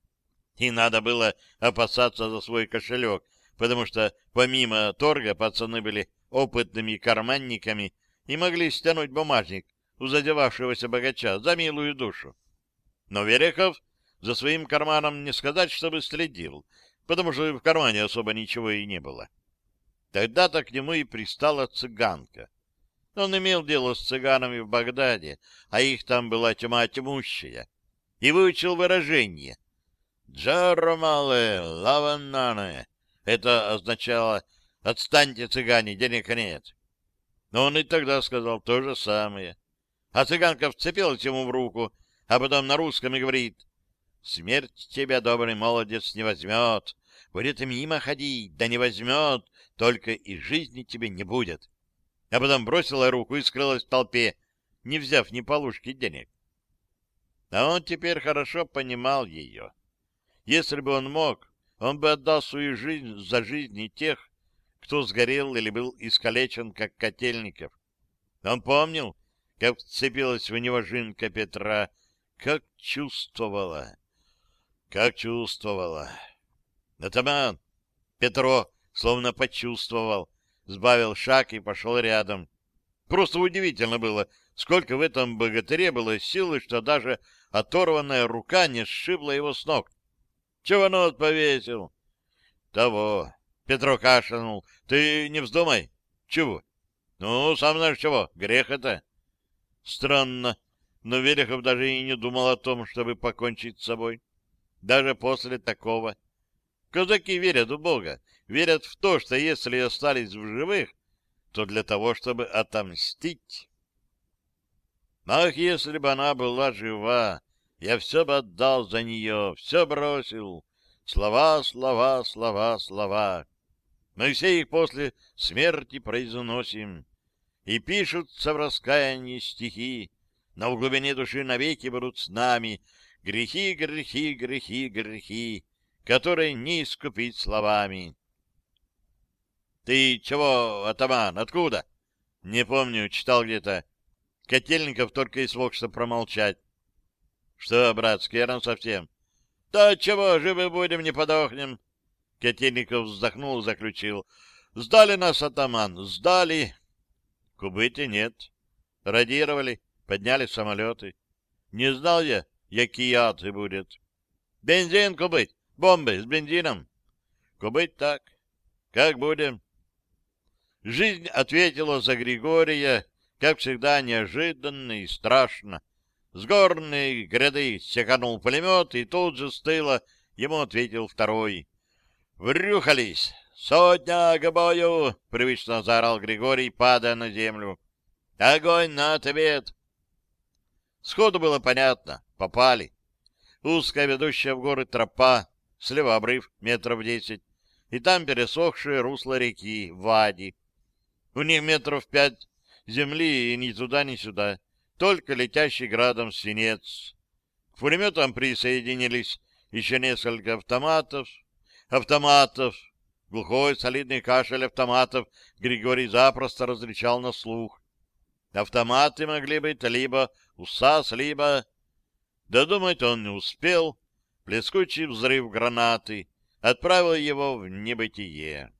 И надо было опасаться за свой кошелек, потому что помимо торга пацаны были опытными карманниками и могли стянуть бумажник у задевавшегося богача за милую душу. Но Верехов за своим карманом не сказать, чтобы следил, потому что в кармане особо ничего и не было. Тогда-то к нему и пристала цыганка. Он имел дело с цыганами в Багдаде, а их там была тьма тьмущая, и выучил выражение «Джаромале лаванане». Это означало «отстаньте, цыгане, денег нет». Но он и тогда сказал то же самое. А цыганка вцепилась ему в руку, а потом на русском и говорит: «Смерть тебя, добрый молодец, не возьмет. Будет мимо ходить, да не возьмет, только и жизни тебе не будет». А потом бросила руку и скрылась в толпе, не взяв ни полушки денег. А он теперь хорошо понимал ее. Если бы он мог, он бы отдал свою жизнь за жизни тех, кто сгорел или был искалечен, как Котельников. Он помнил, как вцепилась в него жинка Петра, как чувствовала. Атаман! Петро словно почувствовал, сбавил шаг и пошел рядом. Просто удивительно было, сколько в этом богатыре было силы, что даже оторванная рука не сшибла его с ног. Чего нос повесил? Того. Петро кашлянул. Ты не вздумай. Чего? Ну, сам знаешь чего. Грех это. Странно, но Верехов даже и не думал о том, чтобы покончить с собой. Даже после такого. Казаки верят в Бога, верят в то, что если остались в живых, то для того, чтобы отомстить. Ах, если бы она была жива, я все бы отдал за нее, все бросил. Слова, слова, слова, слова. Мы все их после смерти произносим. И пишутся в раскаянии стихи, но в глубине души навеки будут с нами грехи, грехи, грехи, грехи, которые не искупить словами. Ты чего, атаман, откуда? Не помню, читал где-то. Котельников только и смог что промолчать. Что, брат, скверно совсем? Да чего, живы будем, не подохнем. Котельников вздохнул и заключил. Сдали нас, атаман, сдали. Кубыти нет. Радировали, подняли самолеты. Не знал я, який ад и будет. Бензин кубыть, бомбы с бензином. Кубыть так. Как будем? Жизнь ответила за Григория, как всегда, неожиданно и страшно. С горной гряды секанул пулемет, и тут же с тыла ему ответил второй. «Врюхались! Сотня к бою!» — привычно заорал Григорий, падая на землю. «Огонь на ответ!» Сходу было понятно. Попали. Узкая ведущая в горы тропа, слева обрыв, метров 10, и там пересохшее русло реки, Вади. У них метров 5 земли, и ни туда, ни сюда, только летящий градом свинец. К пулеметам присоединились еще несколько автоматов. Глухой солидный кашель автоматов Григорий запросто различал на слух. Автоматы могли быть либо УСАС, либо... Додумать он не успел. плескучий взрыв гранаты отправил его в небытие.